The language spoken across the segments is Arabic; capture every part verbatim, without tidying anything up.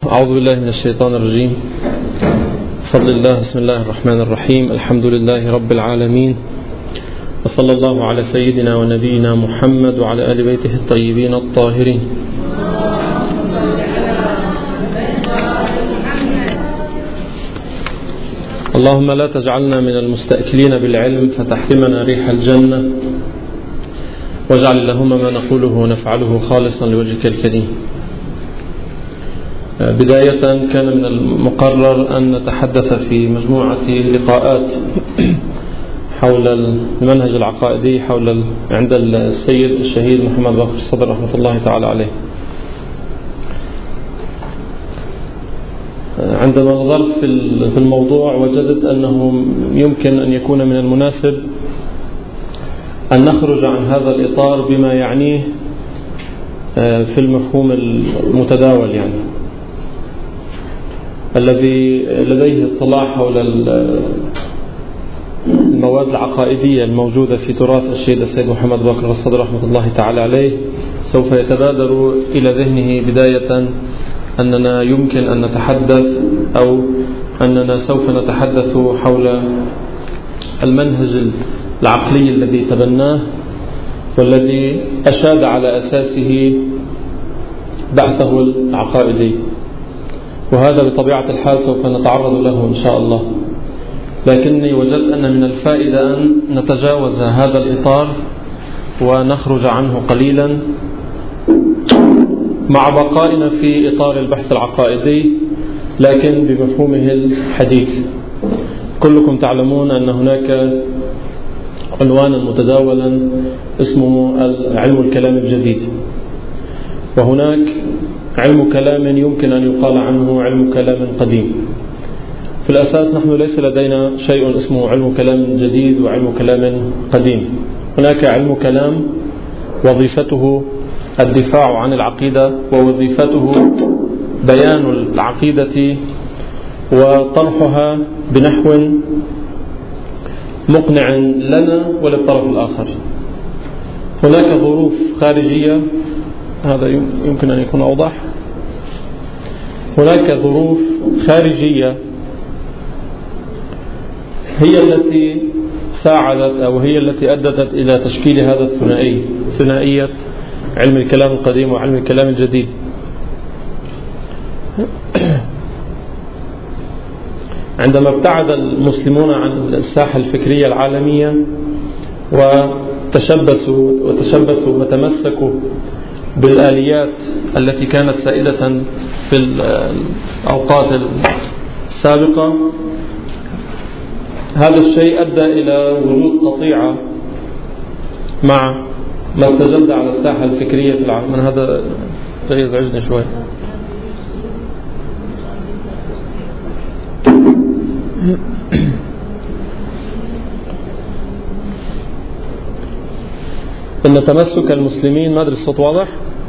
أعوذ بالله من الشيطان الرجيم. بفضل الله، بسم الله الرحمن الرحيم. الحمد لله رب العالمين، وصلى الله على سيدنا ونبينا محمد وعلى آل بيته الطيبين الطاهرين. اللهم لا تجعلنا من المستأكلين بالعلم فتحرمنا ريح الجنة، واجعل اللهم ما نقوله ونفعله خالصا لوجهك الكريم. بداية، كان من المقرر أن نتحدث في مجموعة لقاءات حول المنهج العقائدي حول عند السيد الشهيد محمد باقر الصدر رحمة الله تعالى عليه. عندما نظرت في الموضوع وجدت أنه يمكن أن يكون من المناسب أن نخرج عن هذا الإطار بما يعنيه في المفهوم المتداول، يعني الذي لديه اطلاع حول المواد العقائدية الموجودة في تراث الشهيد السيد محمد باقر الصدر رحمة الله تعالى عليه، سوف يتبادر إلى ذهنه بداية أننا يمكن أن نتحدث أو أننا سوف نتحدث حول المنهج العقلي الذي تبناه والذي أشاد على أساسه بعثه العقائدي، وهذا بطبيعة الحال سوف نتعرض له إن شاء الله. لكني وجدت أن من الفائدة أن نتجاوز هذا الإطار ونخرج عنه قليلا مع بقائنا في إطار البحث العقائدي، لكن بمفهومه الحديث. كلكم تعلمون أن هناك عنوانا متداولا اسمه علم الكلام الجديد، وهناك علم كلام يمكن أن يقال عنه علم كلام قديم. في الأساس نحن ليس لدينا شيء اسمه علم كلام جديد وعلم كلام قديم. هناك علم كلام وظيفته الدفاع عن العقيدة، ووظيفته بيان العقيدة وطرحها بنحو مقنع لنا وللطرف الآخر. هناك ظروف خارجية، هذا يمكن أن يكون أوضح. هناك ظروف خارجية هي التي ساعدت أو هي التي أدت إلى تشكيل هذا الثنائي، ثنائية علم الكلام القديم وعلم الكلام الجديد. عندما ابتعد المسلمون عن الساحة الفكرية العالمية وتشبثوا وتشبثوا وتمسكوا بالآليات التي كانت سائدة في الأوقات السابقة، هذا الشيء أدى إلى وجود قطيعة مع ما استجد على الساحة الفكرية في العالم. من هذا يزعجني شوي. إن تمسك المسلمين، ما أدري الصوت واضح؟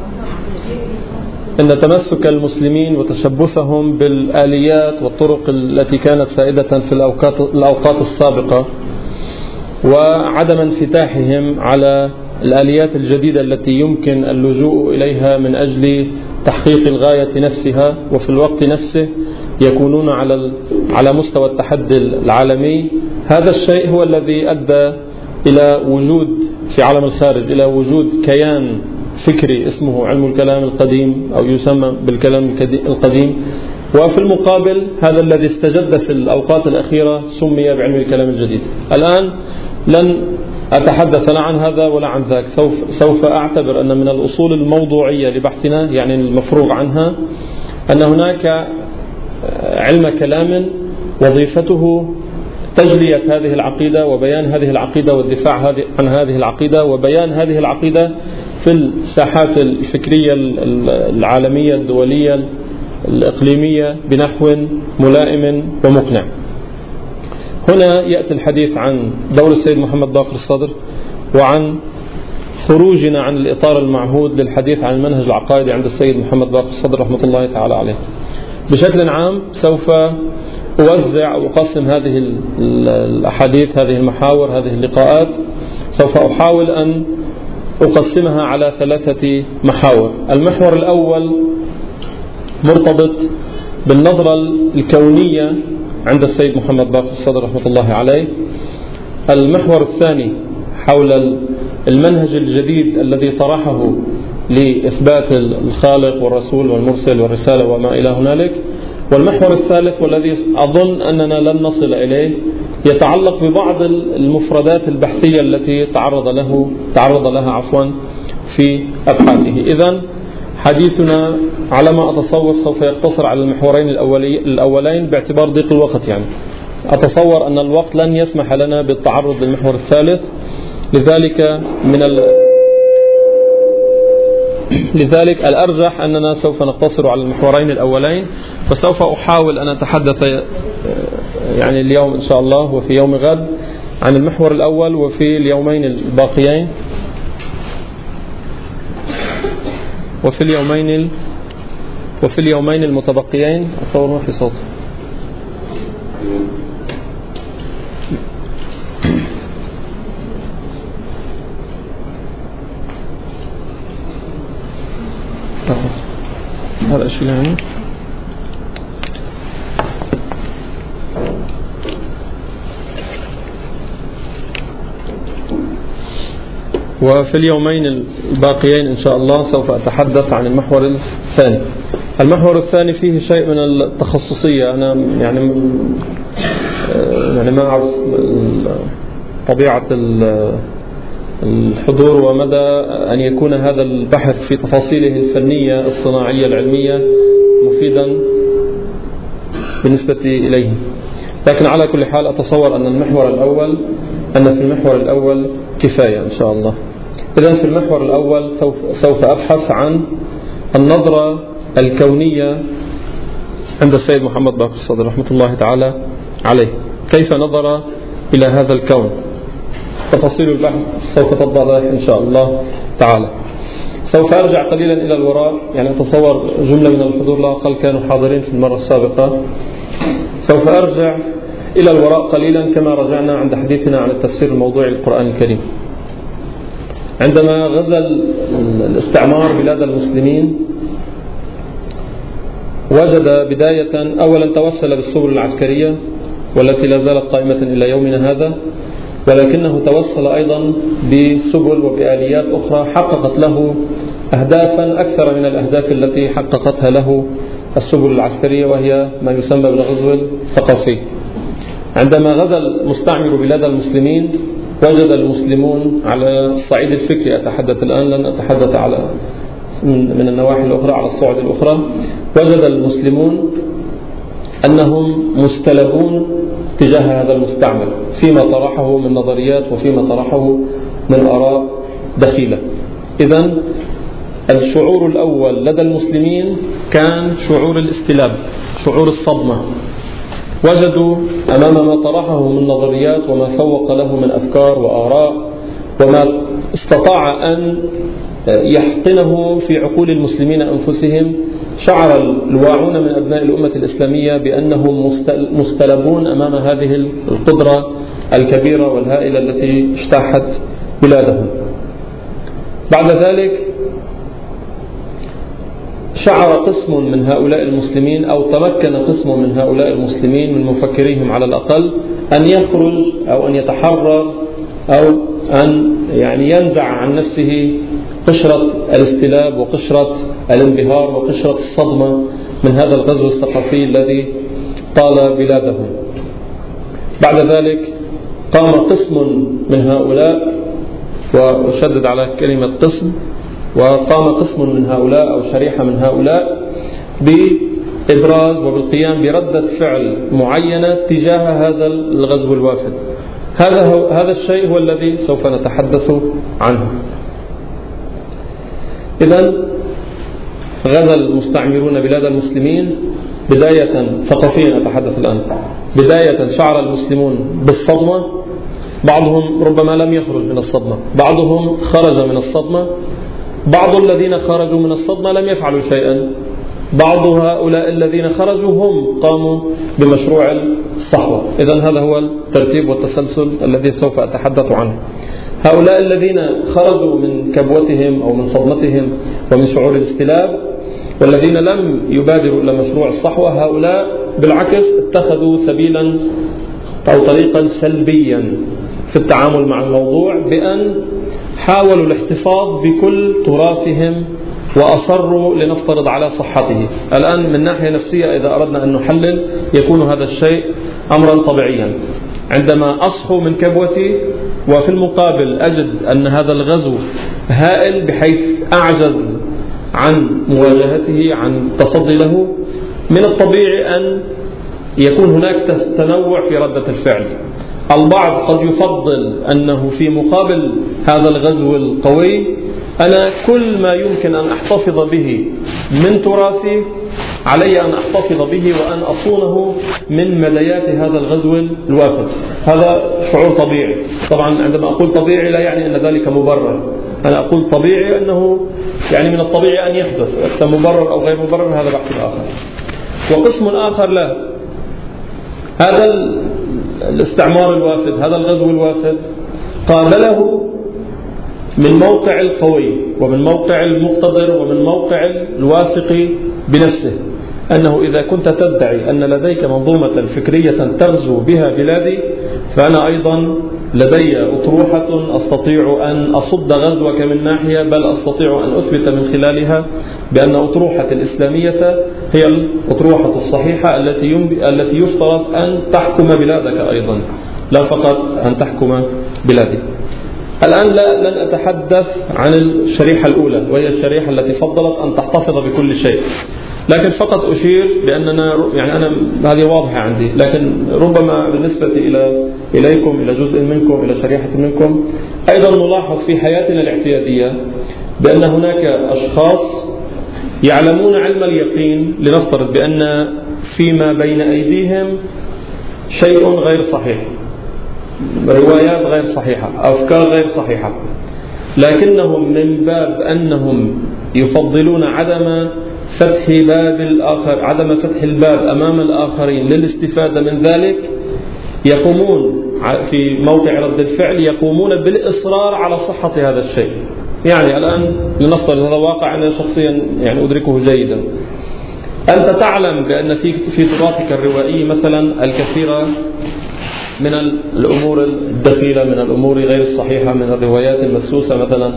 إن تمسك المسلمين وتشبثهم بالآليات والطرق التي كانت سائدة في الأوقات, الأوقات السابقة، وعدم انفتاحهم على الآليات الجديدة التي يمكن اللجوء إليها من أجل تحقيق الغاية نفسها، وفي الوقت نفسه يكونون على على مستوى التحدي العالمي. هذا الشيء هو الذي أدى إلى وجود في عالم الخارج إلى وجود كيان فكري اسمه علم الكلام القديم أو يسمى بالكلام القديم، وفي المقابل هذا الذي استجد في الأوقات الأخيرة سمي بعلم الكلام الجديد. الآن لن أتحدث لا عن هذا ولا عن ذاك، سوف, سوف أعتبر أن من الأصول الموضوعية لبحثنا، يعني المفروغ عنها، أن هناك علم كلام وظيفته تجلية هذه العقيدة وبيان هذه العقيدة والدفاع عن هذه العقيدة وبيان هذه العقيدة في الساحات الفكرية العالمية الدولية الإقليمية بنحو ملائم ومقنع. هنا يأتي الحديث عن دور السيد محمد باقر الصدر وعن خروجنا عن الإطار المعهود للحديث عن المنهج العقائدي عند السيد محمد باقر الصدر رحمة الله تعالى عليه. بشكل عام سوف أوزع أو أقسم هذه الأحاديث، هذه المحاور، هذه اللقاءات، سوف أحاول أن أقسمها على ثلاثة محاور. المحور الأول مرتبط بالنظرة الكونية عند السيد محمد باقر الصدر رحمة الله عليه. المحور الثاني حول المنهج الجديد الذي طرحه لإثبات الخالق والرسول والمرسل والرسالة وما إلى هنالك. والمحور الثالث والذي أظن أننا لن نصل إليه يتعلق ببعض المفردات البحثية التي تعرض له تعرض لها عفوا في أبحاثه. إذن حديثنا على ما أتصور سوف يقتصر على المحورين الأولين باعتبار ضيق الوقت. يعني أتصور أن الوقت لن يسمح لنا بالتعرض للمحور الثالث، لذلك من ال... لذلك الأرجح أننا سوف نقتصر على المحورين الأولين، فسوف أحاول أن أتحدث يعني اليوم إن شاء الله وفي يوم غد عن المحور الأول وفي اليومين الباقيين وفي اليومين وفي اليومين المتبقيين. أتصور ما في صوت. هذا الشيء يعني وفي اليومين الباقيين إن شاء الله سوف أتحدث عن المحور الثاني. المحور الثاني فيه شيء من التخصصية. أنا يعني يعني ما أعرف طبيعة الحضور ومدى أن يكون هذا البحث في تفاصيله الفنية الصناعية العلمية مفيدا بالنسبة إليه، لكن على كل حال أتصور أن المحور الأول أن في المحور الأول كفاية إن شاء الله. إذن في المحور الأول سوف أبحث عن النظرة الكونية عند السيد محمد باقر الصدر رحمة الله تعالى عليه، كيف نظر إلى هذا الكون. تفاصيل البحث سوف تتضح إن شاء الله تعالى. سوف أرجع قليلا إلى الوراء، يعني أتصور جملة من الحضور لا أقل كانوا حاضرين في المرة السابقة. سوف أرجع إلى الوراء قليلا كما رجعنا عند حديثنا عن التفسير الموضوعي للقرآن الكريم. عندما غزا الاستعمار بلاد المسلمين وجد بداية أولا توسل بالسبل العسكرية والتي لا زالت قائمة إلى يومنا هذا، ولكنه توسل أيضا بسبل وبآليات أخرى حققت له أهدافا أكثر من الأهداف التي حققتها له السبل العسكرية، وهي ما يسمى بالغزو الثقافي. عندما غزا المستعمر بلاد المسلمين وجد المسلمون على الصعيد الفكري، أتحدث الآن لن أتحدث على من النواحي الأخرى على الصعود الأخرى، وجد المسلمون أنهم مستلبون تجاه هذا المستعمر فيما طرحه من نظريات وفيما طرحه من آراء دخيلة. إذن الشعور الأول لدى المسلمين كان شعور الاستلاب، شعور الصدمة. وجدوا أمام ما طرحه من نظريات وما سوق له من أفكار وآراء وما استطاع أن يحقنه في عقول المسلمين أنفسهم، شعر الواعون من أبناء الأمة الإسلامية بأنهم مستلبون أمام هذه القدرة الكبيرة والهائلة التي اجتاحت بلادهم. بعد ذلك شعر قسم من هؤلاء المسلمين أو تمكن قسم من هؤلاء المسلمين من مفكريهم على الأقل أن يخرج أو أن يتحرر أو أن يعني ينزع عن نفسه قشرة الاستلاب وقشرة الانبهار وقشرة الصدمة من هذا الغزو الثقافي الذي طال بلادهم. بعد ذلك قام قسم من هؤلاء، وأشدد على كلمة قسم، وقام قسم من هؤلاء أو شريحة من هؤلاء بإبراز وبالقيام بردة فعل معينة تجاه هذا الغزو الوافد. هذا هو هذا الشيء هو الذي سوف نتحدث عنه. إذن غزا المستعمرون بلاد المسلمين بداية ثقافيا، أتحدث الآن، بداية شعر المسلمون بالصدمة، بعضهم ربما لم يخرج من الصدمة، بعضهم خرج من الصدمة، بعض الذين خرجوا من الصدمة لم يفعلوا شيئا، بعض هؤلاء الذين خرجوا هم قاموا بمشروع الصحوة. إذن هذا هو الترتيب والتسلسل الذي سوف أتحدث عنه. هؤلاء الذين خرجوا من كبوتهم أو من صدمتهم ومن شعور الاستلاب والذين لم يبادروا إلى مشروع الصحوة هؤلاء بالعكس اتخذوا سبيلا أو طريقا سلبيا في التعامل مع الموضوع، بأن حاولوا الاحتفاظ بكل تراثهم وأصروا لنفترض على صحته. الآن من ناحية نفسية إذا أردنا أن نحلل يكون هذا الشيء أمرا طبيعيا. عندما أصحو من كبوتي وفي المقابل أجد أن هذا الغزو هائل بحيث أعجز عن مواجهته، عن تصدي له، من الطبيعي أن يكون هناك تنوع في ردة الفعل. البعض قد يفضل أنه في مقابل هذا الغزو القوي أنا كل ما يمكن أن أحتفظ به من تراثي علي أن أحتفظ به وأن أصونه من مديات هذا الغزو الوافد. هذا شعور طبيعي. طبعا عندما أقول طبيعي لا يعني أن ذلك مبرر، أنا أقول طبيعي أنه يعني من الطبيعي أن يحدث، مبرر أو غير مبرر هذا بحث آخر. وقسم آخر لا، هذا الاستعمار الوافد، هذا الغزو الوافد قابله من موقع القوي ومن موقع المقتدر ومن موقع الواثق بنفسه، أنه إذا كنت تدعي أن لديك منظومة فكرية تغزو بها بلادي فأنا أيضا لدي أطروحة أستطيع أن أصد غزوك من ناحية، بل أستطيع أن أثبت من خلالها بأن أطروحة الإسلامية هي الأطروحة الصحيحة التي التي يفترض أن تحكم بلادك أيضا، لا فقط أن تحكم بلادي. الآن لا لن أتحدث عن الشريحة الأولى وهي الشريحة التي فضلت أن تحتفظ بكل شيء، لكن فقط أشير بأننا يعني أنا هذه واضحة عندي، لكن ربما بالنسبة إلى إليكم إلى جزء منكم إلى شريحة منكم أيضا نلاحظ في حياتنا الاعتيادية بأن هناك أشخاص يعلمون علم اليقين، لنفترض بأن فيما بين أيديهم شيء غير صحيح، روايات غير صحيحة، أفكار غير صحيحة، لكنهم من باب أنهم يفضلون عدم فتح باب الآخر، عدم فتح الباب أمام الآخرين للاستفادة من ذلك، يقومون في موقع رد الفعل يقومون بالإصرار على صحة هذا الشيء. يعني الآن لنفترض هذا واقع أنا شخصيا يعني أدركه جيدا. أنت تعلم بأن في في تراثك الروائي مثلا الكثير من الأمور الدخيلة، من الأمور غير الصحيحة، من الروايات المدسوسة مثلا،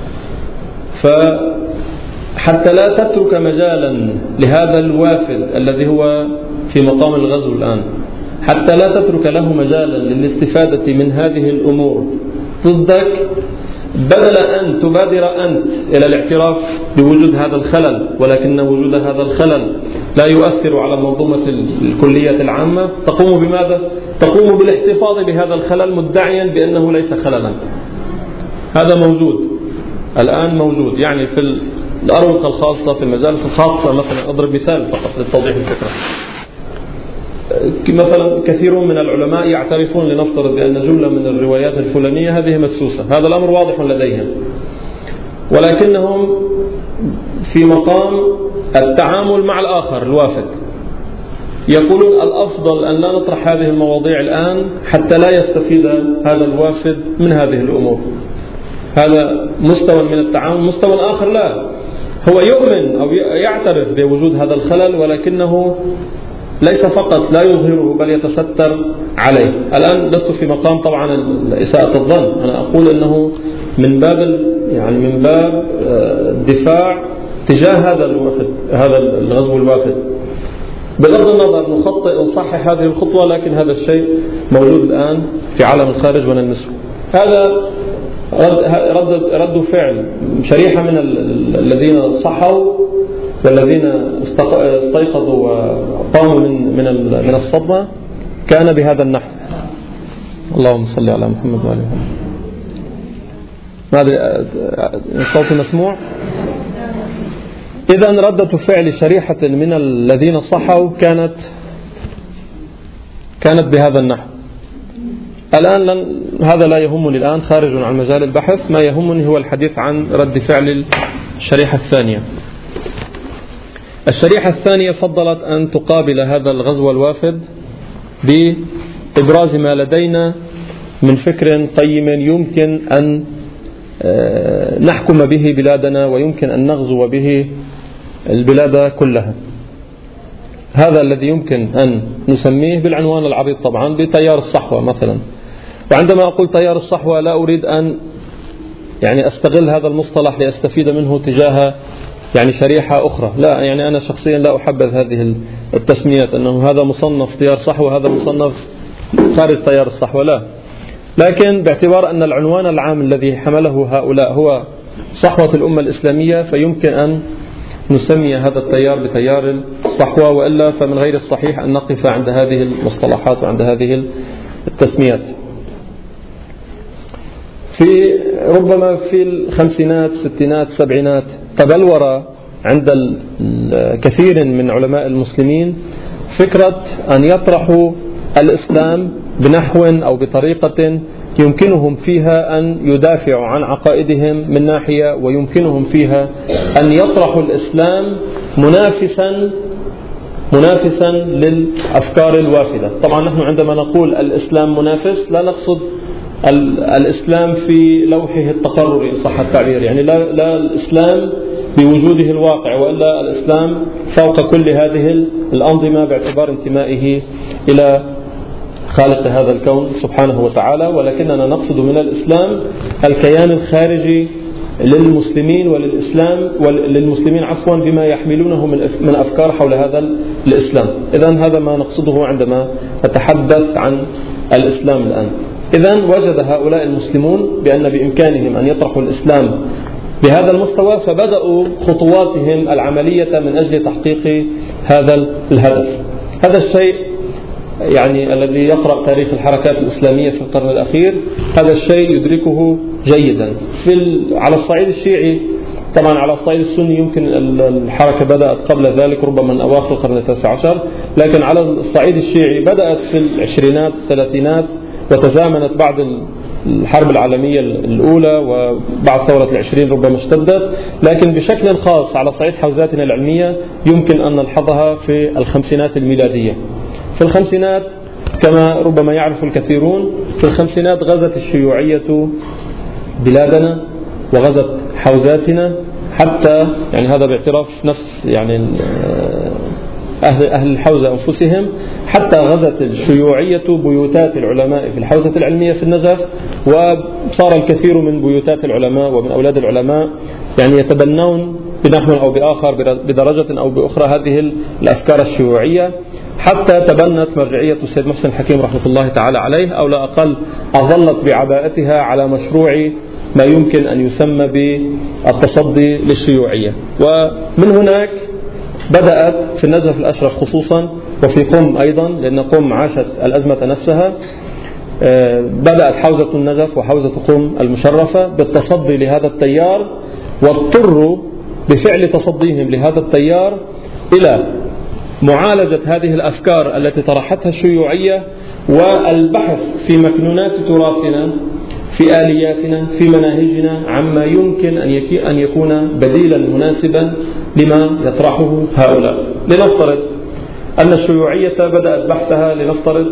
فحتى لا تترك مجالا لهذا الوافد الذي هو في مقام الغزو الآن، حتى لا تترك له مجالا للاستفادة من هذه الأمور ضدك، بدل أن تبادر أنت إلى الاعتراف بوجود هذا الخلل، ولكن وجود هذا الخلل لا يؤثر على المنظومة الكلية العامة، تقوم بماذا؟ تقوم بالاحتفاظ بهذا الخلل مدعيا بأنه ليس خللا. هذا موجود الآن، موجود يعني في الأروقة الخاصة، في المجالس الخاصة مثلا. أضرب مثال فقط لتوضيح الفكرة. مثلا كثير من العلماء يعترفون لنفترض بأن جملة من الروايات الفلانية هذه مدسوسة، هذا الأمر واضح لديهم، ولكنهم في مقام التعامل مع الآخر الوافد يقولون الأفضل أن لا نطرح هذه المواضيع الآن حتى لا يستفيد هذا الوافد من هذه الأمور. هذا مستوى من التعامل. مستوى آخر لا، هو يؤمن أو يعترف بوجود هذا الخلل، ولكنه ليس فقط لا يظهره بل يتستر عليه. الآن لست في مقام طبعا إساءة الظن، أنا أقول أنه من باب يعني من باب الدفاع تجاه هذا الوافد، هذا الغزو الوافد. بغض النظر نخطئ ونصحح هذه الخطوة، لكن هذا الشيء موجود الآن في عالم الخارج ونلمسه. هذا رد رد فعل شريحة من الذين صحوا والذين استيقظوا وقاموا من من من الصدمة كان بهذا النحو. اللهم صل على محمد وعلى محمد. هذا الصوت مسموع. إذن ردة فعل شريحة من الذين صحوا كانت كانت بهذا النحو. الآن لن هذا لا يهمني الآن، خارج عن مجال البحث. ما يهمني هو الحديث عن رد فعل الشريحة الثانية. الشريحة الثانية فضلت أن تقابل هذا الغزو الوافد بإبراز ما لدينا من فكر قيم يمكن أن نحكم به بلادنا، ويمكن أن نغزو به البلاد كلها. هذا الذي يمكن أن نسميه بالعنوان العريض طبعا بتيار الصحوة مثلا. وعندما أقول تيار الصحوة لا أريد أن يعني أستغل هذا المصطلح لأستفيد منه تجاه يعني شريحة أخرى، لا، يعني أنا شخصيا لا أحبذ هذه التسميات أنه هذا مصنف تيار صحوة هذا مصنف خارج تيار الصحوة، لا، لكن باعتبار أن العنوان العام الذي حمله هؤلاء هو صحوة الأمة الإسلامية فيمكن أن نسمي هذا التيار بتيار الصحوة، وإلا فمن غير الصحيح أن نقف عند هذه المصطلحات وعند هذه التسميات. في ربما في الخمسينات الستينات السبعينات تبلور عند الكثير من علماء المسلمين فكرة أن يطرحوا الإسلام بنحو أو بطريقة يمكنهم فيها أن يدافعوا عن عقائدهم من ناحية، ويمكنهم فيها أن يطرحوا الإسلام منافسا منافسا للأفكار الوافدة. طبعا نحن عندما نقول الإسلام منافس لا نقصد الإسلام في لوحه التقرري إن صح التعبير، يعني لا, لا الإسلام بوجوده الواقع، وإلا الإسلام فوق كل هذه الأنظمة باعتبار انتمائه إلى خالق هذا الكون سبحانه وتعالى، ولكننا نقصد من الإسلام الكيان الخارجي للمسلمين وللإسلام وللمسلمين عفوا بما يحملونه من أفكار حول هذا الإسلام. إذن هذا ما نقصده عندما نتحدث عن الإسلام الآن. إذن وجد هؤلاء المسلمون بأن بإمكانهم أن يطرحوا الإسلام بهذا المستوى، فبدأوا خطواتهم العملية من أجل تحقيق هذا الهدف. هذا الشيء يعني الذي يقرأ تاريخ الحركات الإسلامية في القرن الأخير هذا الشيء يدركه جيدا. في على الصعيد الشيعي طبعا، على الصعيد السني يمكن الحركة بدأت قبل ذلك ربما من أواخر القرن التاسع عشر، لكن على الصعيد الشيعي بدأت في العشرينات الثلاثينات وتزامنت بعد الحرب العالمية الأولى وبعد ثورة العشرين ربما اشتدت، لكن بشكل خاص على صعيد حوزاتنا العلمية يمكن أن نلحظها في الخمسينات الميلادية. في الخمسينات كما ربما يعرف الكثيرون، في الخمسينات غزت الشيوعية بلادنا وغزت حوزاتنا، حتى يعني هذا باعتراف نفس يعني أهل, أهل الحوزة أنفسهم، حتى غزت الشيوعية بيوتات العلماء في الحوزة العلمية في النجف، وصار الكثير من بيوتات العلماء ومن أولاد العلماء يعني يتبنون بنحو أو بآخر بدرجة أو بأخرى هذه الأفكار الشيوعية، حتى تبنت مرجعية السيد محسن الحكيم رحمة الله تعالى عليه، أو لا أقل أظلت بعباءتها على مشروع ما يمكن أن يسمى بالتصدي للشيوعية. ومن هناك بدأت في النجف الأشرف خصوصا وفي قم أيضا، لأن قم عاشت الأزمة نفسها، بدأت حوزة النجف وحوزة قم المشرفة بالتصدي لهذا التيار، واضطروا بفعل تصديهم لهذا التيار إلى معالجة هذه الأفكار التي طرحتها الشيوعية والبحث في مكنونات تراثنا، في آلياتنا، في مناهجنا، عما يمكن أن يكون بديلا مناسبا لما يطرحه هؤلاء. لنفترض أن الشيوعية بدأت بحثها لنفترض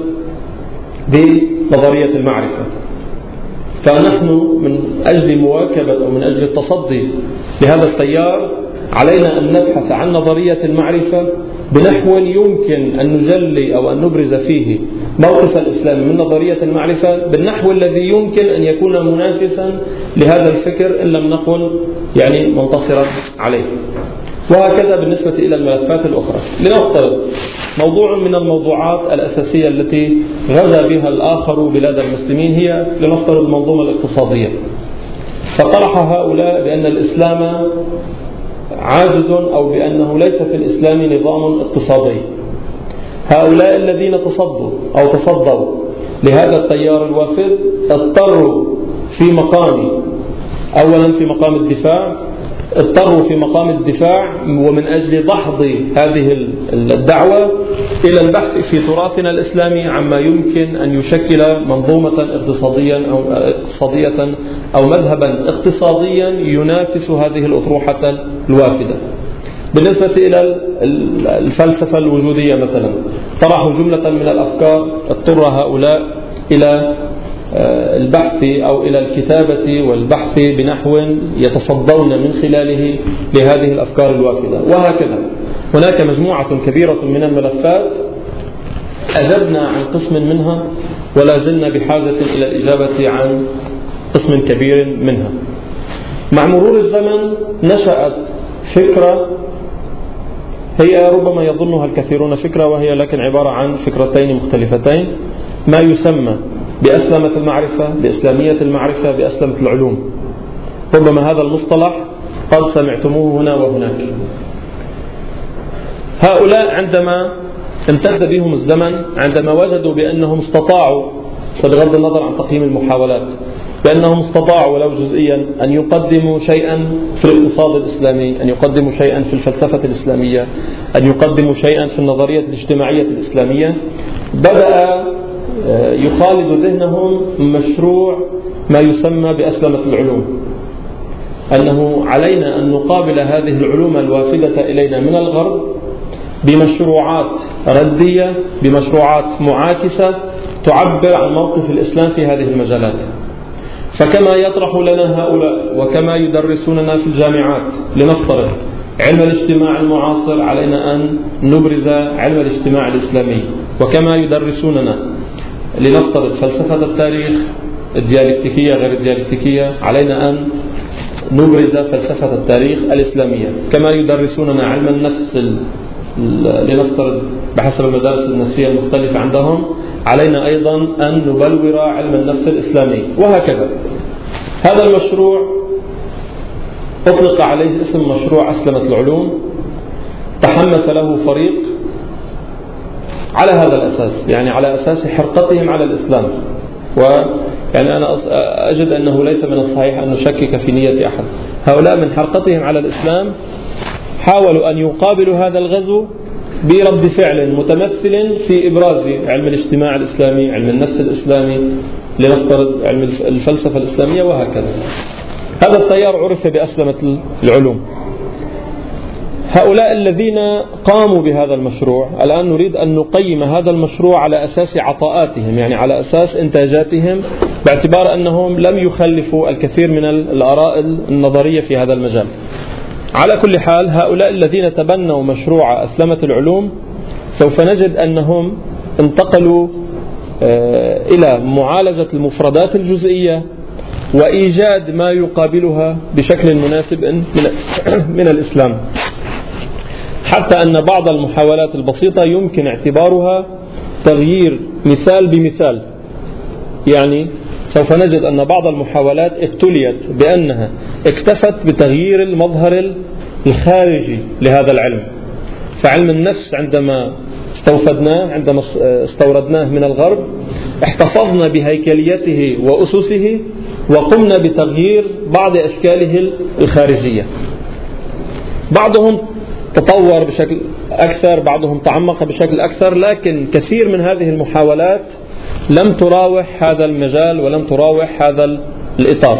بنظرية المعرفة، فنحن من أجل مواكبة أو من أجل التصدي لهذا التيار علينا أن نبحث عن نظرية المعرفة بنحو يمكن أن نجلي أو أن نبرز فيه موقف الإسلام من نظرية المعرفة بالنحو الذي يمكن أن يكون منافسا لهذا الفكر إن لم نكن يعني منتصرا عليه. وهكذا بالنسبة إلى الملفات الأخرى. لنفترض موضوع من الموضوعات الأساسية التي غزا بها الآخر بلاد المسلمين هي لنفترض المنظومة الاقتصادية، فطرح هؤلاء بأن الإسلام عاجز أو بأنه ليس في الإسلام نظام اقتصادي. هؤلاء الذين تصدوا أو تصدوا لهذا التيار الوافد اضطروا في مقام أولا في مقام الدفاع اضطروا في مقام الدفاع ومن أجل دحض هذه الدعوة إلى البحث في تراثنا الإسلامي عما يمكن أن يشكل منظومة اقتصادية أو اقتصادية أو مذهبا اقتصاديا ينافس هذه الأطروحة الوافدة. بالنسبة إلى الفلسفة الوجودية مثلا، طرحوا جملة من الأفكار اضطر هؤلاء إلى البحث أو إلى الكتابة والبحث بنحو يتصدون من خلاله لهذه الأفكار الوافدة. وهكذا هناك مجموعة كبيرة من الملفات أجبنا عن قسم منها ولا زلنا بحاجة إلى الإجابة عن قسم كبير منها. مع مرور الزمن نشأت فكرة هي ربما يظنها الكثيرون فكرة، وهي لكن عبارة عن فكرتين مختلفتين، ما يسمى بأسلمة المعرفة، بإسلامية المعرفة، بأسلمة العلوم. ربما هذا المصطلح قد سمعتموه هنا وهناك. هؤلاء عندما امتد بهم الزمن، عندما وجدوا بأنهم استطاعوا، بغض النظر عن تقييم المحاولات، بأنهم استطاعوا ولو جزئيا أن يقدموا شيئا في الاقتصاد الإسلامي، أن يقدموا شيئا في الفلسفة الإسلامية، أن يقدموا شيئا في النظرية الاجتماعية الإسلامية، بدأ يخالد ذهنهم مشروع ما يسمى بأسلمة العلوم، أنه علينا أن نقابل هذه العلوم الوافدة إلينا من الغرب بمشروعات ردية، بمشروعات معاكسة تعبر عن موقف الإسلام في هذه المجالات. فكما يطرح لنا هؤلاء وكما يدرسوننا في الجامعات، لنفترض علم الاجتماع المعاصر، علينا أن نبرز علم الاجتماع الإسلامي، وكما يدرسوننا لنفترض فلسفة التاريخ الديالكتيكية غير الديالكتيكية، علينا أن نبرز فلسفة التاريخ الإسلامية. كما يدرسوننا علم النفس لنفترض بحسب المدارس النفسية المختلفة عندهم، علينا أيضا أن نبلور علم النفس الإسلامي، وهكذا. هذا المشروع أطلق عليه اسم مشروع أسلمة العلوم. تحمس له فريق على هذا الأساس، يعني على أساس حرقتهم على الإسلام. ويعني أنا أجد أنه ليس من الصحيح أن نشكك في نية أحد. هؤلاء من حرقتهم على الإسلام حاولوا أن يقابلوا هذا الغزو برد فعل متمثل في إبراز علم الاجتماع الإسلامي، علم النفس الإسلامي، لنفترض علم الفلسفة الإسلامية، وهكذا. هذا التيار عرف بأسلمة العلوم. هؤلاء الذين قاموا بهذا المشروع الآن نريد أن نقيم هذا المشروع على أساس عطاءاتهم، يعني على أساس إنتاجاتهم، باعتبار أنهم لم يخلفوا الكثير من الآراء النظرية في هذا المجال. على كل حال، هؤلاء الذين تبنوا مشروع أسلمة العلوم سوف نجد أنهم انتقلوا إلى معالجة المفردات الجزئية وإيجاد ما يقابلها بشكل مناسب من الإسلام، حتى أن بعض المحاولات البسيطة يمكن اعتبارها تغيير مثال بمثال. يعني سوف نجد أن بعض المحاولات ابتليت بأنها اكتفت بتغيير المظهر الخارجي لهذا العلم. فعلم النفس عندما استوفدناه، عندما استوردناه من الغرب، احتفظنا بهيكليته وأسسه وقمنا بتغيير بعض أشكاله الخارجية. بعضهم تطور بشكل أكثر، بعضهم تعمق بشكل أكثر، لكن كثير من هذه المحاولات لم تراوح هذا المجال ولم تراوح هذا الإطار.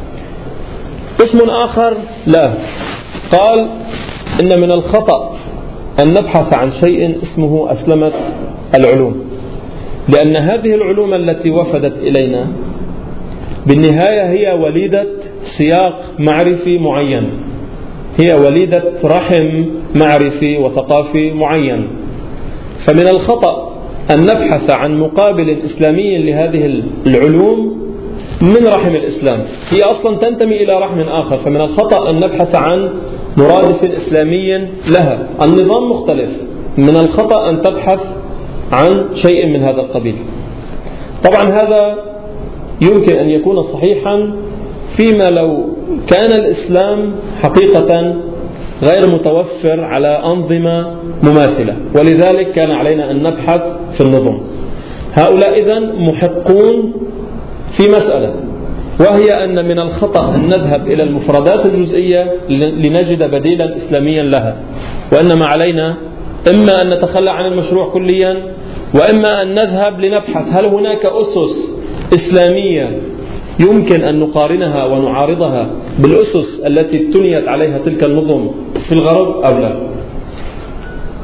اسم آخر لا، قال إن من الخطأ أن نبحث عن شيء اسمه أسلمة العلوم، لأن هذه العلوم التي وفدت إلينا بالنهاية هي وليدة سياق معرفي معين، هي وليدة رحم معرفي وثقافي معين. فمن الخطأ أن نبحث عن مقابل إسلامي لهذه العلوم من رحم الإسلام، هي أصلا تنتمي إلى رحم آخر. فمن الخطأ أن نبحث عن مرادف إسلامي لها، النظام مختلف، من الخطأ أن تبحث عن شيء من هذا القبيل. طبعا هذا يمكن أن يكون صحيحا فيما لو كان الإسلام حقيقة غير متوفر على أنظمة مماثلة، ولذلك كان علينا أن نبحث في النظم. هؤلاء إذن محقون في مسألة، وهي أن من الخطأ أن نذهب إلى المفردات الجزئية لنجد بديلا إسلاميا لها، وإنما علينا إما أن نتخلى عن المشروع كليا، وإما أن نذهب لنبحث هل هناك أسس إسلامية يمكن أن نقارنها ونعارضها بالأسس التي تنيت عليها تلك النظم في الغرب أو لا.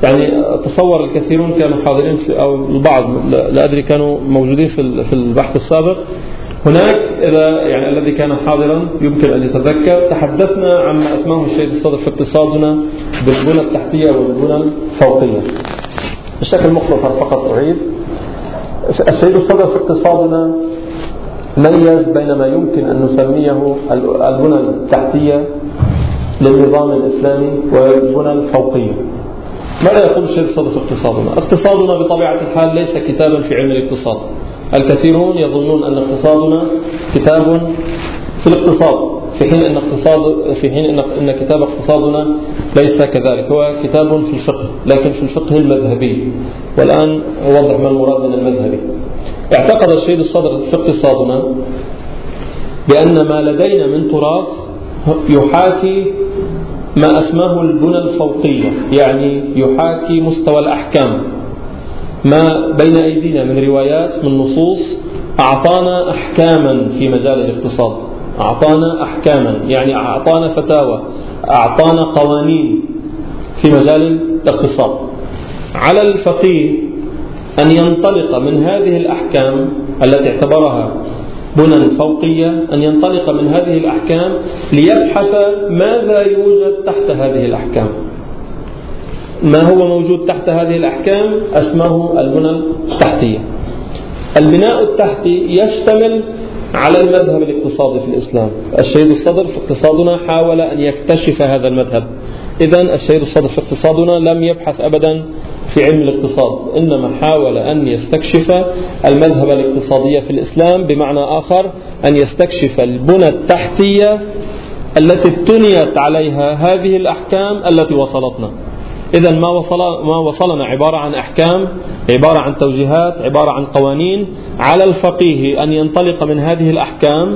يعني تصور الكثيرون كانوا حاضرين في أو البعض لا أدري كانوا موجودين في في البحث السابق. هناك إذا يعني الذي كان حاضرا يمكن أن يتذكر تحدثنا عما أسماه السيد الصدر في اقتصادنا بالبنى التحتية والبنى الفوقية. بشكل مختصر فقط أعيد، السيد الصدر في اقتصادنا ميز بين ما يمكن أن نسميه البنى التحتية للنظام الإسلامي والبنى الفوقية. ماذا يقول السيد الصدر في اقتصادنا؟ اقتصادنا بطبيعة الحال ليس كتابا في علم الاقتصاد. الكثيرون يظنون أن اقتصادنا كتاب في الاقتصاد، في حين أن اقتصاد في حين أن كتاب اقتصادنا ليس كذلك، هو كتاب في الفقه لكن في الفقه المذهبي. والآن أوضح ما المراد من المذهبي. اعتقد السيد الصدر في اقتصادنا بأن ما لدينا من تراث يحاكي ما أسماه البنى الفوقية، يعني يحاكي مستوى الأحكام. ما بين أيدينا من روايات من نصوص أعطانا أحكاما في مجال الاقتصاد، أعطانا أحكاما يعني أعطانا فتاوى، أعطانا قوانين في مجال الاقتصاد. على الفقيه أن ينطلق من هذه الأحكام التي اعتبرها بنى فوقية، أن ينطلق من هذه الأحكام ليبحث ماذا يوجد تحت هذه الأحكام. ما هو موجود تحت هذه الأحكام اسمه البنى التحتية. البناء التحتي يشتمل على المذهب الاقتصادي في الإسلام. السيد الصدر في اقتصادنا حاول أن يكتشف هذا المذهب. إذن السيد الصدر في اقتصادنا لم يبحث أبدا في علم الاقتصاد، إنما حاول أن يستكشف المذهب الاقتصادي في الإسلام، بمعنى آخر أن يستكشف البنى التحتية التي ابتنيت عليها هذه الأحكام التي وصلتنا. إذن ما وصل ما وصلنا عبارة عن أحكام، عبارة عن توجيهات، عبارة عن قوانين. على الفقيه أن ينطلق من هذه الأحكام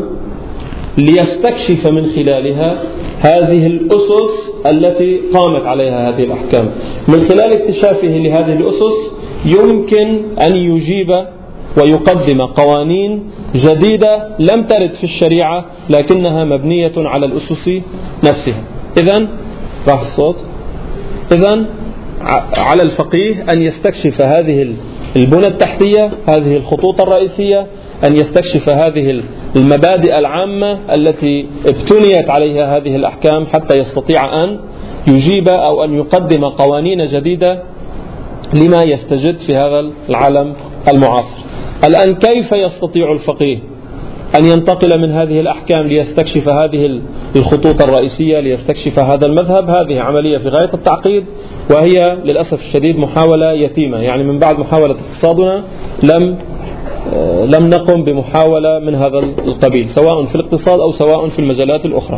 ليستكشف من خلالها هذه الأسس التي قامت عليها هذه الأحكام. من خلال اكتشافه لهذه الأسس يمكن أن يجيب ويقدم قوانين جديدة لم ترد في الشريعة لكنها مبنية على الأسس نفسها. إذن راح الصوت إذن على الفقيه أن يستكشف هذه البنى التحتية، هذه الخطوط الرئيسية، أن يستكشف هذه المبادئ العامة التي ابتنيت عليها هذه الأحكام حتى يستطيع أن يجيب أو أن يقدم قوانين جديدة لما يستجد في هذا العالم المعاصر. الآن كيف يستطيع الفقيه أن ينتقل من هذه الأحكام ليستكشف هذه الخطوط الرئيسية، ليستكشف هذا المذهب؟ هذه عملية في غاية التعقيد، وهي للأسف الشديد محاولة يتيمة. يعني من بعد محاولة اقتصادنا لم لم نقم بمحاولة من هذا القبيل، سواء في الاقتصاد أو سواء في المجالات الأخرى.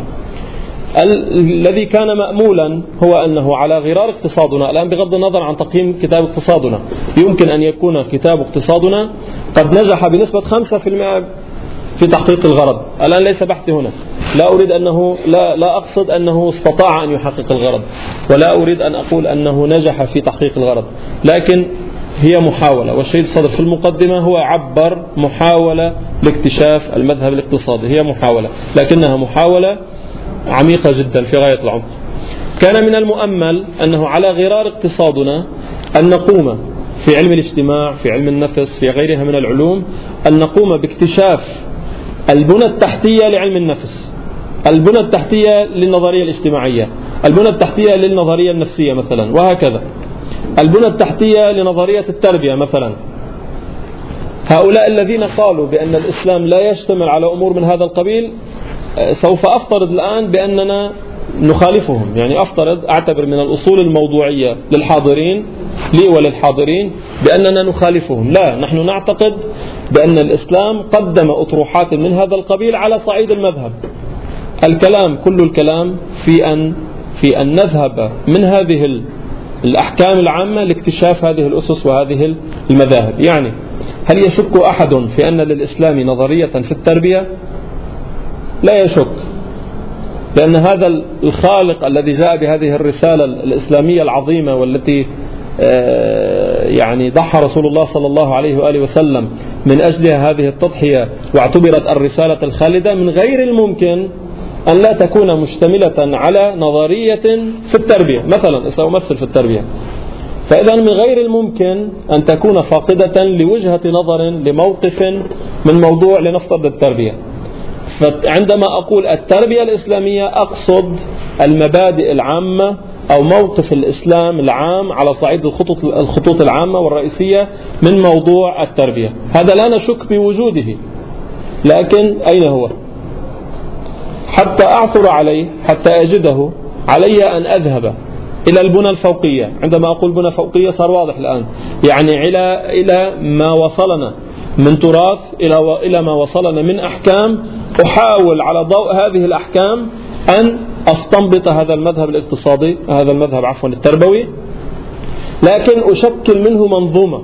الذي كان مأمولا هو أنه على غرار اقتصادنا الآن، بغض النظر عن تقييم كتاب اقتصادنا، يمكن أن يكون كتاب اقتصادنا قد نجح بنسبة خمسة في المئة في تحقيق الغرض. الآن ليس بحثي هنا، لا أريد أنه لا, لا أقصد أنه استطاع أن يحقق الغرض، ولا أريد أن أقول أنه نجح في تحقيق الغرض، لكن هي محاولة. والسيد الصدر في المقدمة هو عبر محاولة لاكتشاف المذهب الاقتصادي، هي محاولة لكنها محاولة عميقة جدا في غاية العمق. كان من المؤمل أنه على غرار اقتصادنا أن نقوم في علم الاجتماع، في علم النفس، في غيرها من العلوم، أن نقوم باكتشاف البنى التحتية لعلم النفس، البنى التحتية للنظرية الاجتماعية، البنى التحتية للنظرية النفسية مثلا، وهكذا البنى التحتية لنظرية التربية مثلا. هؤلاء الذين قالوا بأن الإسلام لا يشتمل على أمور من هذا القبيل، سوف أفترض الآن بأننا نخالفهم. يعني أفترض أعتبر من الأصول الموضوعية للحاضرين لي وللحاضرين بأننا نخالفهم. لا، نحن نعتقد بأن الإسلام قدم أطروحات من هذا القبيل على صعيد المذهب. الكلام كل الكلام في أن في أن نذهب من هذه الأحكام العامة لاكتشاف هذه الأسس وهذه المذاهب. يعني هل يشك أحد في أن للإسلام نظرية في التربية؟ لا يشك، لأن هذا الخالق الذي جاء بهذه الرسالة الإسلامية العظيمة والتي يعني ضحى رسول الله صلى الله عليه وآله وسلم من أجلها هذه التضحية واعتبرت الرسالة الخالدة، من غير الممكن أن لا تكون مشتملة على نظرية في التربية. مثلا سأمثل في التربية، فإذا من غير الممكن أن تكون فاقدة لوجهة نظر لموقف من موضوع لنفترض التربية. فعندما أقول التربية الإسلامية أقصد المبادئ العامة أو موقف الإسلام العام على صعيد الخطوط الخطوط العامة والرئيسية من موضوع التربية. هذا لا نشك بوجوده، لكن أين هو؟ حتى أعثر عليه، حتى أجده، علي أن أذهب إلى البنى الفوقية. عندما أقول بنى فوقية صار واضح الآن، يعني إلى إلى ما وصلنا من تراث، إلى إلى ما وصلنا من أحكام. أحاول على ضوء هذه الأحكام أن أستنبط هذا المذهب الاقتصادي، هذا المذهب عفوا التربوي، لكن أشكل منه منظومة.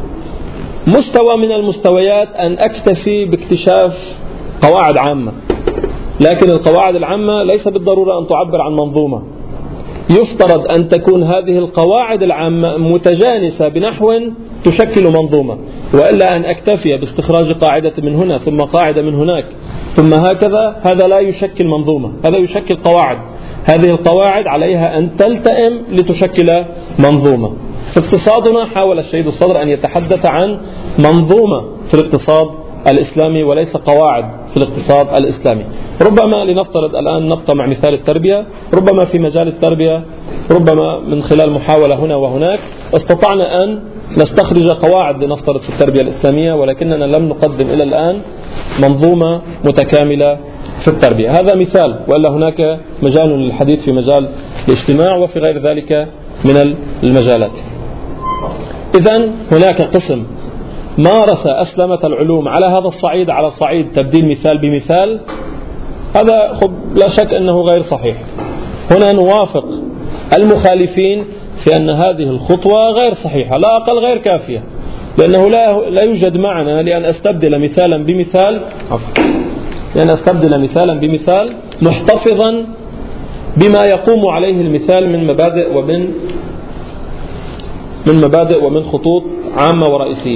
مستوى من المستويات أن أكتفي باكتشاف قواعد عامة، لكن القواعد العامة ليس بالضرورة أن تعبر عن منظومة. يفترض أن تكون هذه القواعد العامة متجانسة بنحو تشكل منظومة، وإلا أن أكتفي باستخراج قاعدة من هنا ثم قاعدة من هناك ثم هكذا، هذا لا يشكل منظومة، هذا يشكل قواعد. هذه القواعد عليها أن تلتئم لتشكل منظومة. في اقتصادنا حاول الشهيد الصدر أن يتحدث عن منظومة في الاقتصاد الإسلامي وليس قواعد في الاقتصاد الإسلامي. ربما لنفترض الآن نبقى مع مثال التربية، ربما في مجال التربية ربما من خلال محاولة هنا وهناك استطعنا أن نستخرج قواعد لنفترض في التربية الإسلامية، ولكننا لم نقدم إلى الآن منظومة متكاملة في التربية. هذا مثال، وإلا هناك مجال للحديث في مجال الاجتماع وفي غير ذلك من المجالات. إذن هناك قسم مارس أسلمة العلوم على هذا الصعيد، على صعيد تبديل مثال بمثال، هذا لا شك أنه غير صحيح. هنا نوافق المخالفين في أن هذه الخطوة غير صحيحة، لا أقل غير كافية، لأنه لا لا يوجد معنى لأن أستبدل مثالا بمثال لأن أستبدل مثالا بمثال محتفظا بما يقوم عليه المثال من مبادئ ومن من مبادئ ومن خطوط عامة ورئيسية.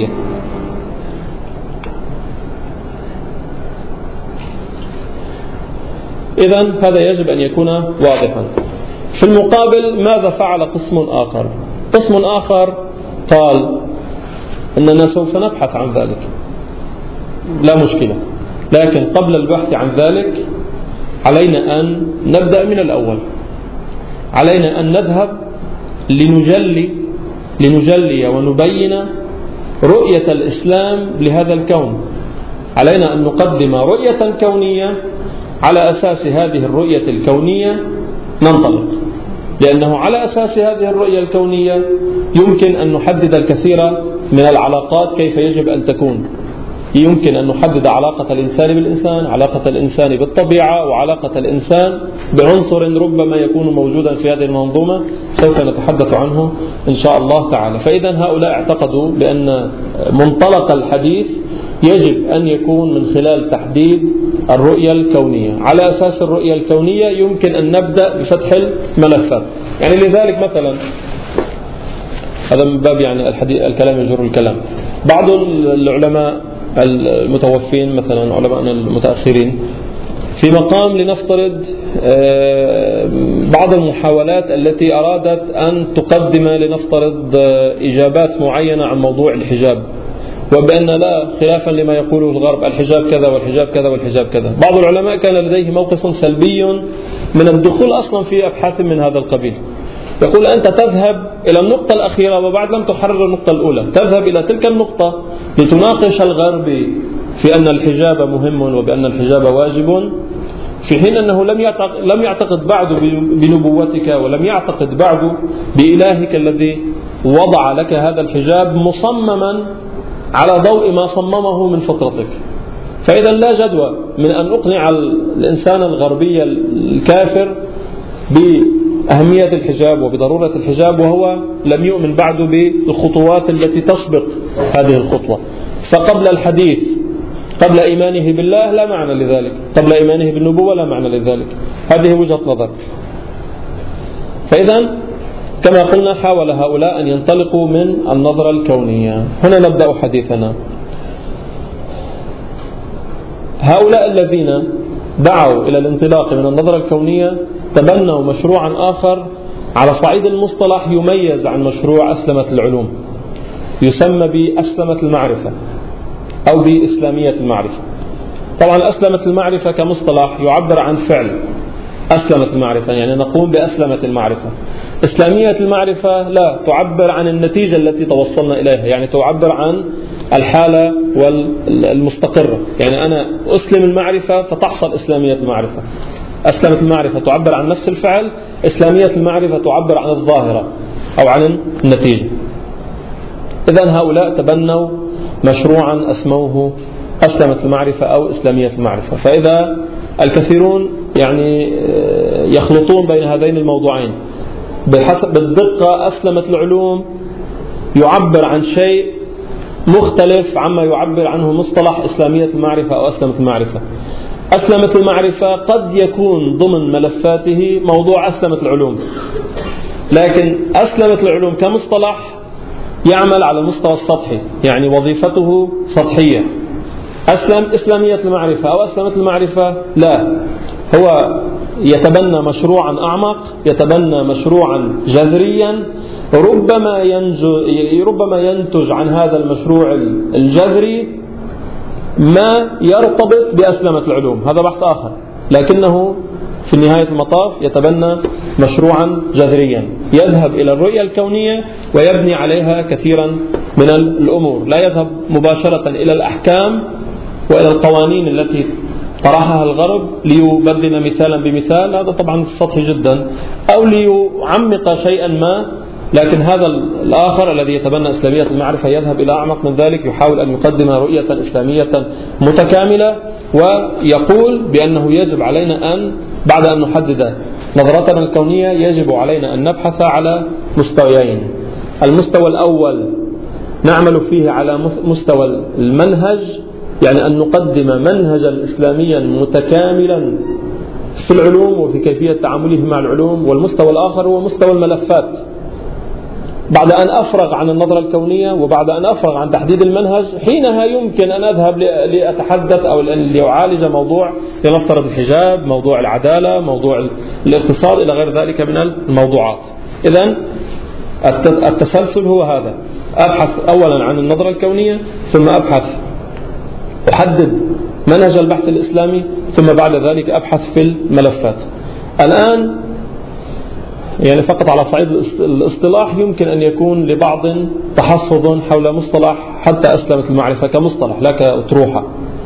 إذن هذا يجب أن يكون واضحا. في المقابل ماذا فعل قسم آخر؟ قسم آخر قال أننا سوف نبحث عن ذلك، لا مشكلة، لكن قبل البحث عن ذلك علينا أن نبدأ من الأول. علينا أن نذهب لنجلي لنجلي ونبين رؤية الإسلام لهذا الكون. علينا أن نقدم رؤية كونية، على أساس هذه الرؤية الكونية ننطلق، لأنه على أساس هذه الرؤية الكونية يمكن أن نحدد الكثير من العلاقات كيف يجب أن تكون. يمكن أن نحدد علاقة الإنسان بالإنسان، علاقة الإنسان بالطبيعة، وعلاقة الإنسان بعنصر ربما يكون موجودا في هذه المنظومة سوف نتحدث عنه إن شاء الله تعالى. فإذا هؤلاء اعتقدوا بأن منطلق الحديث يجب أن يكون من خلال تحديد الرؤية الكونية. على أساس الرؤية الكونية يمكن أن نبدأ بفتح الملفات. يعني لذلك مثلا هذا من باب يعني الحديث الكلام يجر الكلام. بعض العلماء المتوفين مثلا علماء المتأخرين في مقام لنفترض بعض المحاولات التي أرادت أن تقدم لنفترض إجابات معينة عن موضوع الحجاب، وبأن لا خلافا لما يقوله الغرب الحجاب كذا والحجاب كذا والحجاب كذا. بعض العلماء كان لديه موقف سلبي من الدخول أصلا في أبحاث من هذا القبيل. يقول أنت تذهب إلى النقطة الأخيرة وبعد لم تحرر النقطة الأولى، تذهب إلى تلك النقطة لتناقش الغرب في أن الحجاب مهم وبأن الحجاب واجب، في حين أنه لم يعتقد, لم يعتقد بعد بنبوتك، ولم يعتقد بعد بإلهك الذي وضع لك هذا الحجاب مصمما على ضوء ما صممه من فطرتك. فإذا لا جدوى من أن أقنع الإنسان الغربي الكافر بأهمية الحجاب وبضرورة الحجاب وهو لم يؤمن بعد بالخطوات التي تسبق هذه الخطوة. فقبل الحديث قبل إيمانه بالله لا معنى لذلك، قبل إيمانه بالنبوة لا معنى لذلك. هذه وجهة نظر. فإذا كما قلنا حاول هؤلاء أن ينطلقوا من النظرة الكونية. هنا نبدأ حديثنا. هؤلاء الذين دعوا إلى الانطلاق من النظرة الكونية تبنوا مشروعا آخر على صعيد المصطلح يميز عن مشروع أسلمة العلوم، يسمى بأسلمة المعرفة أو بإسلامية المعرفة. طبعا أسلمة المعرفة كمصطلح يعبر عن فعل أسلمة المعرفة، يعني نقوم بأسلمة المعرفة. إسلامية المعرفة لا، تعبر عن النتيجة التي توصلنا إليها، يعني تعبر عن الحالة والمستقرة، يعني أنا أسلم المعرفة فتحصل إسلامية المعرفة. أسلمة المعرفة تعبر عن نفس الفعل، إسلامية المعرفة تعبر عن الظاهرة أو عن النتيجة. إذن هؤلاء تبنوا مشروعا أسموه أسلمة المعرفة أو إسلامية المعرفة. فإذا الكثيرون يعني يخلطون بين هذين الموضوعين بحسب بالدقة، أسلمة العلوم يعبر عن شيء مختلف عما يعبر عنه مصطلح إسلامية المعرفة أو أسلمة المعرفة. أسلمة المعرفة قد يكون ضمن ملفاته موضوع أسلمة العلوم، لكن أسلمة العلوم كمصطلح يعمل على المستوى السطحي، يعني وظيفته سطحية. أسلم إسلامية المعرفة أو أسلمة المعرفة لا، هو يتبنى مشروعا أعمق، يتبنى مشروعا جذريا، ربما ربما ينتج عن هذا المشروع الجذري ما يرتبط بأسلمة العلوم، هذا بحث آخر، لكنه في نهاية المطاف يتبنى مشروعا جذريا يذهب إلى الرؤية الكونية ويبني عليها كثيرا من الأمور، لا يذهب مباشرة إلى الأحكام وإلى القوانين التي طرحها الغرب ليبدل مثالا بمثال، هذا طبعا سطحي جدا، أو ليعمق شيئا ما. لكن هذا الآخر الذي يتبنى إسلامية المعرفة يذهب إلى أعمق من ذلك، يحاول أن يقدم رؤية إسلامية متكاملة، ويقول بأنه يجب علينا أن بعد أن نحدد نظرتنا الكونية يجب علينا أن نبحث على مستويين. المستوى الأول نعمل فيه على مستوى المنهج، يعني أن نقدم منهجا إسلاميا متكاملا في العلوم وفي كيفية تعامله مع العلوم. والمستوى الآخر هو مستوى الملفات، بعد أن أفرغ عن النظرة الكونية وبعد أن أفرغ عن تحديد المنهج، حينها يمكن أن أذهب لأتحدث أو لأعالج موضوع لنفترض الحجاب، موضوع العدالة، موضوع الاقتصاد، إلى غير ذلك من الموضوعات. إذن التسلسل هو هذا، أبحث أولا عن النظرة الكونية، ثم أبحث أحدد منهج البحث الإسلامي، ثم بعد ذلك أبحث في الملفات. الآن يعني فقط على صعيد الاصطلاح يمكن أن يكون لبعض تحفظ حول مصطلح حتى أسلمة المعرفة كمصطلح لا كأطروحة.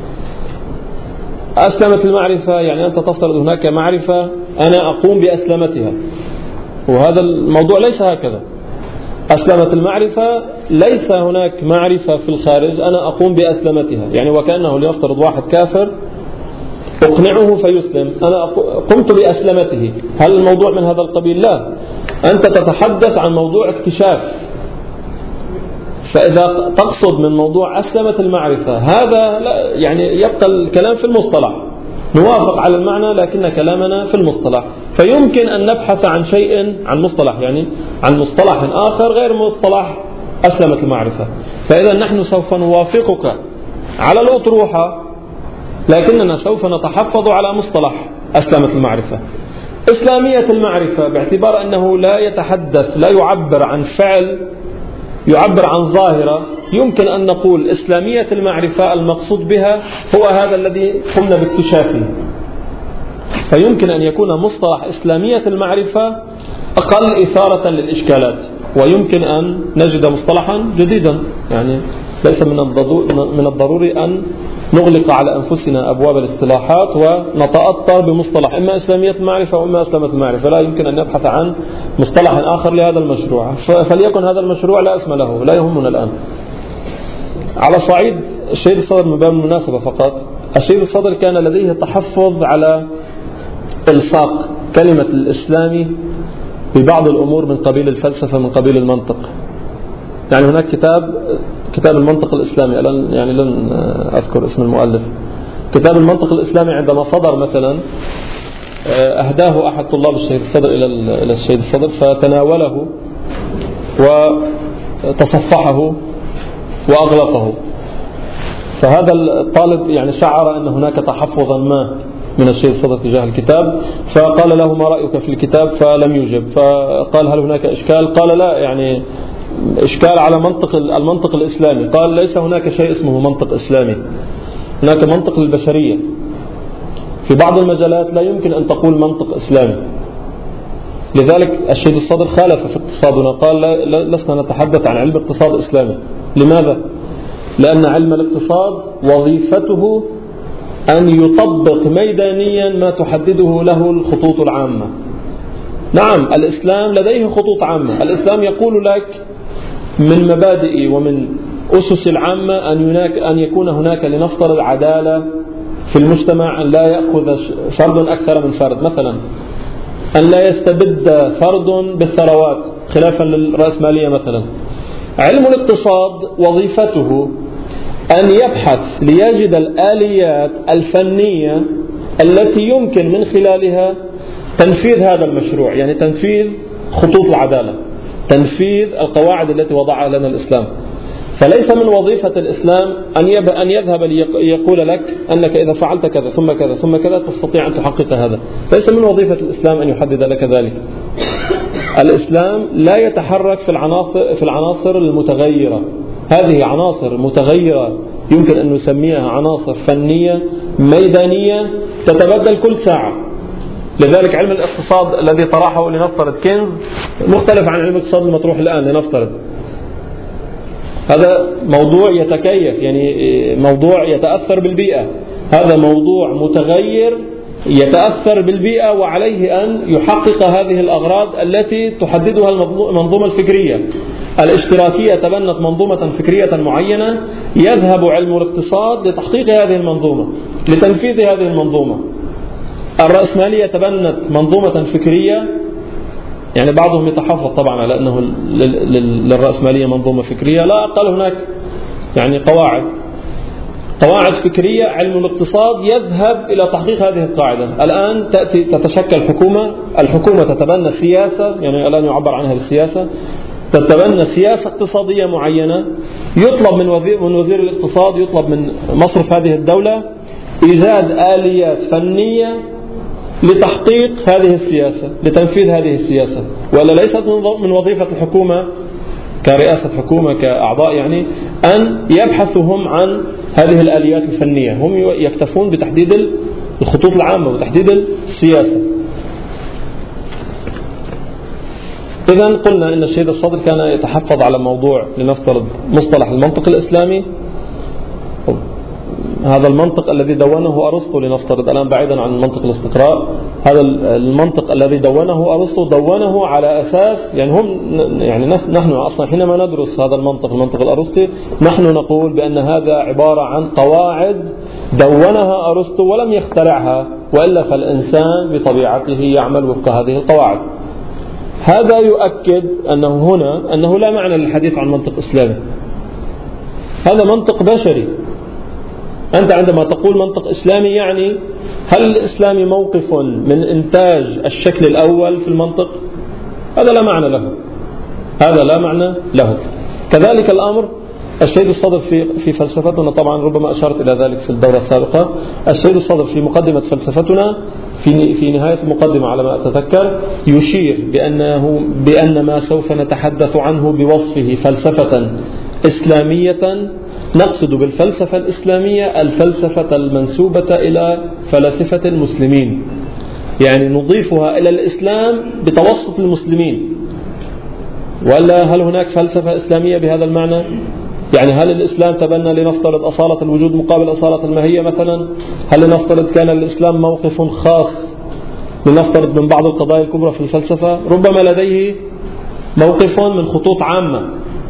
أسلمة المعرفة يعني أنت تفترض هناك معرفة أنا أقوم بأسلمتها، وهذا الموضوع ليس هكذا. أسلمة المعرفة ليس هناك معرفة في الخارج أنا أقوم بأسلمتها، يعني وكأنه ليفترض واحد كافر أقنعه فيسلم، أنا قمت بأسلمته. هل الموضوع من هذا القبيل؟ لا، أنت تتحدث عن موضوع اكتشاف. فإذا تقصد من موضوع أسلمة المعرفة هذا لا، يعني يبقى الكلام في المصطلح، نوافق على المعنى لكن كلامنا في المصطلح. فيمكن أن نبحث عن شيء عن مصطلح، يعني عن مصطلح آخر غير مصطلح أسلمة المعرفة. فإذا نحن سوف نوافقك على الأطروحة، لكننا سوف نتحفظ على مصطلح أسلمة المعرفة. إسلامية المعرفة باعتبار أنه لا يتحدث، لا يعبر عن فعل، يعبر عن ظاهرة، يمكن أن نقول إسلامية المعرفة المقصود بها هو هذا الذي قمنا باكتشافه. فيمكن أن يكون مصطلح إسلامية المعرفة أقل إثارة للإشكالات، ويمكن أن نجد مصطلحا جديدا. يعني ليس من الضروري أن نغلق على أنفسنا أبواب الاصطلاحات ونتأطر بمصطلح إما إسلامية المعرفة وإما أسلمة المعرفة، لا، يمكن أن نبحث عن مصطلح آخر لهذا المشروع، فليكن هذا المشروع لا اسم له، لا يهمنا الآن. على صعيد الشهيد الصدر من باب المناسبة فقط، الشهيد الصدر كان لديه تحفظ على إلصاق كلمة الإسلامي ببعض الأمور من قبيل الفلسفة، من قبيل المنطق. يعني هناك كتاب كتاب المنطق الإسلامي، يعني لن أذكر اسم المؤلف، كتاب المنطق الإسلامي عندما صدر مثلا أهداه أحد طلاب الشهيد الصدر إلى إلى الشهيد الصدر، فتناوله وتصفحه وأغلقه. فهذا الطالب يعني شعر أن هناك تحفظا ما من الشيخ الصدر تجاه الكتاب، فقال له ما رأيك في الكتاب؟ فلم يجب. فقال هل هناك إشكال؟ قال لا، يعني إشكال على منطق المنطق الإسلامي. قال ليس هناك شيء اسمه منطق إسلامي، هناك منطق للبشرية. في بعض المجالات لا يمكن أن تقول منطق إسلامي. لذلك الشيخ الصدر خالف في اقتصادنا، قال لسنا نتحدث عن علم اقتصاد إسلامي. لماذا؟ لأن علم الاقتصاد وظيفته أن يطبق ميدانيا ما تحدده له الخطوط العامة. نعم الإسلام لديه خطوط عامة، الإسلام يقول لك من مبادئ ومن أسس العامة أن هناك أن يكون هناك لنفترض عدالة في المجتمع، أن لا يأخذ فرد أكثر من فرد، مثلا أن لا يستبد فرد بالثروات خلافا للرأسمالية مثلا. علم الاقتصاد وظيفته أن يبحث ليجد الآليات الفنية التي يمكن من خلالها تنفيذ هذا المشروع، يعني تنفيذ خطوط العدالة، تنفيذ القواعد التي وضعها لنا الإسلام. فليس من وظيفة الإسلام أن يذهب ليقول لك أنك إذا فعلت كذا ثم كذا ثم كذا تستطيع أن تحقق هذا. ليس من وظيفة الإسلام أن يحدد لك ذلك. الإسلام لا يتحرك في العناصر في العناصر المتغيرة. هذه عناصر متغيرة يمكن أن نسميها عناصر فنية ميدانية تتبدل كل ساعة. لذلك علم الاقتصاد الذي طرحه لنفترض كينز مختلف عن علم الاقتصاد المطروح الآن لنفترض. هذا موضوع يتكيف، يعني موضوع يتأثر بالبيئة، هذا موضوع متغير يتأثر بالبيئة، وعليه أن يحقق هذه الأغراض التي تحددها المنظومة الفكرية. الاشتراكية تبنت منظومة فكرية معينة، يذهب علم الاقتصاد لتحقيق هذه المنظومة، لتنفيذ هذه المنظومة. الرأسمالية تبنت منظومة فكرية، يعني بعضهم يتحفظ طبعا على أنه للرأسمالية منظومة فكرية، لا أقل هناك يعني قواعد قواعد فكرية. علم الاقتصاد يذهب إلى تحقيق هذه القاعدة. الآن تأتي تتشكل حكومة، الحكومة تتبنى سياسة، يعني الآن يعبر عنها بالسياسة، تتبنى سياسة اقتصادية معينة، يطلب من وزير, من وزير الاقتصاد، يطلب من مصرف هذه الدولة إيجاد آليات فنية لتحقيق هذه السياسة، لتنفيذ هذه السياسة. ولا ليست من وظيفة الحكومة كرئاسة حكومة كأعضاء يعني أن يبحثوا هم عن هذه الآليات الفنية، هم يكتفون بتحديد الخطوط العامة وتحديد السياسة. إذن قلنا إن الشيخ الصدر كان يتحفظ على موضوع لنفترض مصطلح المنطق الإسلامي، هذا المنطق الذي دونه أرسطو لنفترض الآن بعيدا عن منطق الاستقراء. هذا المنطق الذي دونه أرسطو دونه على أساس، يعني هم يعني نحن أصلا حينما ندرس هذا المنطق المنطق الأرسطي نحن نقول بأن هذا عبارة عن قواعد دونها أرسطو ولم يخترعها، وإلا فالإنسان بطبيعته يعمل وفق هذه القواعد. هذا يؤكد أنه هنا أنه لا معنى للحديث عن منطق إسلامي، هذا منطق بشري. أنت عندما تقول منطق إسلامي يعني هل الإسلام موقف من إنتاج الشكل الأول في المنطق؟ هذا لا معنى له، هذا لا معنى له. كذلك الأمر الشهيد الصدر في في فلسفتنا، طبعا ربما أشرت إلى ذلك في الدورة السابقة. الشهيد الصدر في مقدمة فلسفتنا في في نهاية المقدمة على ما أتذكر يشير بأنه بأن ما سوف نتحدث عنه بوصفه فلسفة إسلامية، نقصد بالفلسفة الإسلامية الفلسفة المنسوبة إلى فلاسفة المسلمين، يعني نضيفها إلى الإسلام بتوسط المسلمين. ولا هل هناك فلسفة إسلامية بهذا المعنى؟ يعني هل الإسلام تبنى لنفترض أصالة الوجود مقابل أصالة الماهية مثلا؟ هل لنفترض كان الإسلام موقف خاص لنفترض من بعض القضايا الكبرى في الفلسفة؟ ربما لديه موقف من خطوط عامة.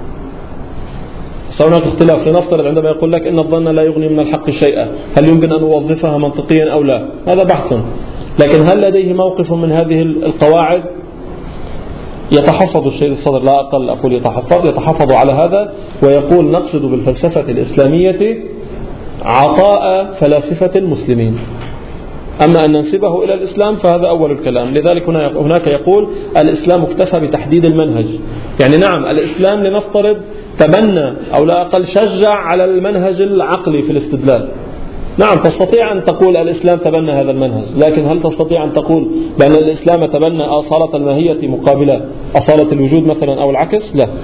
هناك اختلاف، لنفترض عندما يقول لك إن الظن لا يغني من الحق شيئا، هل يمكن أن أوظفها منطقيا أو لا؟ هذا بحث. لكن هل لديه موقف من هذه القواعد؟ يتحفظ الشيخ الصدر، لا أقل أقول يتحفظ يتحفظ على هذا، ويقول نقصد بالفلسفة الإسلامية عطاء فلاسفة المسلمين. أما أن ننسبه إلى الإسلام فهذا أول الكلام. لذلك هناك يقول الإسلام اكتفى بتحديد المنهج، يعني نعم الإسلام لنفترض تبنى أو لا أقل شجع على المنهج العقلي في الاستدلال، نعم تستطيع أن تقول الإسلام تبنى هذا المنهج، لكن هل تستطيع أن تقول بأن الإسلام تبنى أصالة الماهية مقابلة أصالة الوجود مثلا أو العكس؟ لا.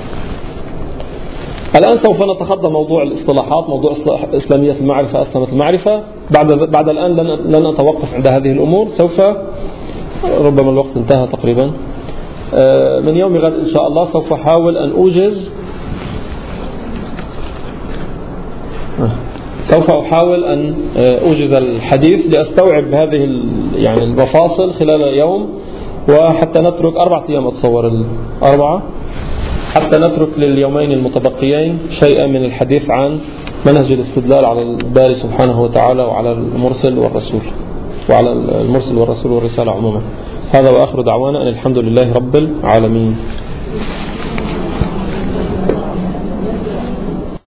الآن سوف نتخطى موضوع الاصطلاحات، موضوع إسلامية المعرفة، أسلمة المعرفة. بعد بعد الآن لن لن أتوقف عند هذه الأمور، سوف ربما الوقت انتهى تقريبا. من يوم غد إن شاء الله سوف أحاول أن أوجز سوف أحاول أن أوجز الحديث لأستوعب هذه يعني المفاصل خلال يوم، وحتى نترك أربعة أيام أتصور الأربعة حتى نترك لليومين المتبقيين شيئا من الحديث عن منهج الاستدلال على الباري سبحانه وتعالى وعلى المرسل والرسول وعلى المرسل والرسول والرسالة عموما. هذا وآخر دعوانا أن الحمد لله رب العالمين.